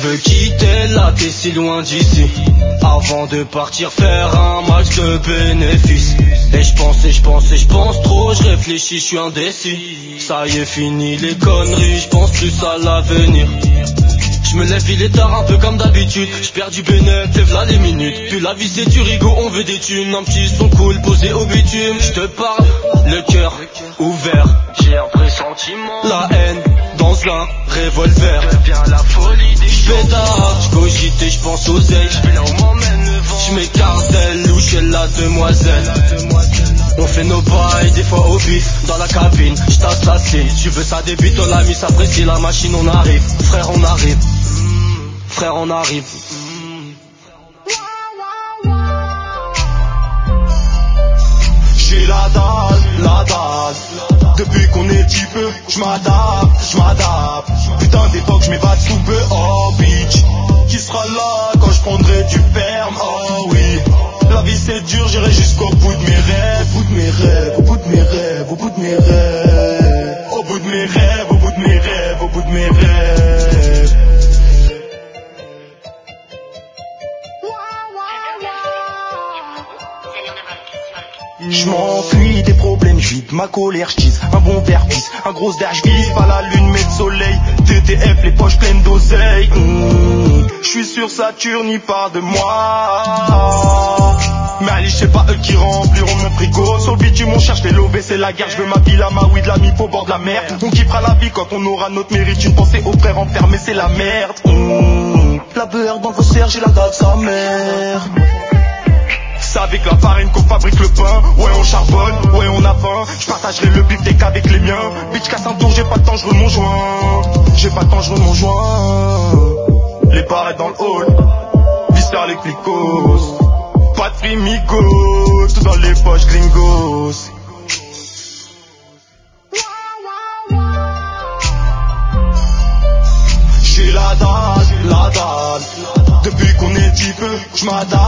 veux quitter là, t'es si loin d'ici. Avant de partir faire un max de bénéfices. Et je pense trop, je réfléchis, je suis indécis. Ça y est fini les conneries, je pense plus à l'avenir. Je me lève, il est tard un peu comme d'habitude. Je perds du bénéfice, lève là les minutes. Puis la vie c'est du rigot, on veut des thunes. Un petit son cool posé au bitume. Je te parle, le cœur ouvert. J'ai un pressentiment, la haine dans un revolver. Devient la folie des choses. J'pétard, j'cogite et j'pense aux ailes. J'vais là où m'emmène le vent. J'm'écarte d'elle ou chez la demoiselle. On fait nos bails, des fois au bif, dans la cabine, j't'assassine. Tu veux ça débute, on l'a mis, ça précise la machine, on arrive. Frère on arrive, frère on arrive. J'ai la dalle. Depuis qu'on est petit peu, j'm'adapte. Putain d'époque, j'm'évade sous peu, oh bitch. Qui sera là quand j'prendrai du perm, oh oui. La vie c'est dur, j'irai jusqu'au bout de mes rêves. Au bout de mes rêves, au bout de mes rêves, au bout de mes rêves. Au bout de mes rêves, au bout de mes rêves, au bout de mes rêves. J'm'enfuis des problèmes, j'vide ma colère, j'tise un bon verre pisse, un gros d'air, j'vise pas la lune mais le soleil. TTF, les poches pleines d'oseille. J'suis sur Saturne, il part de moi. Mais allez, j'sais pas eux qui rempliront mon frigo. Sur le bitume on cherche les lobés, c'est la guerre. J'veux ma ville à Maui, de la MIF au bord de la mer. On kiffera la vie quand on aura notre mérite. Une pensée aux frères enfermés, c'est la merde. La beurre dans vos serres, j'ai la dalle de sa mère. C'est avec la farine qu'on fabrique le pain. Ouais on charbonne, ouais on a faim. J'partagerai le beefsteak avec les miens. Bitch casse un tour, j'ai pas le temps, j'roule mon joint. J'ai pas le temps, j'roule mon joint. Les barrettes dans le hall, viscère les clicos. Pas de frimigos, tout dans les poches gringos. J'ai la dalle. Depuis qu'on est petit peu, j'm'adapte.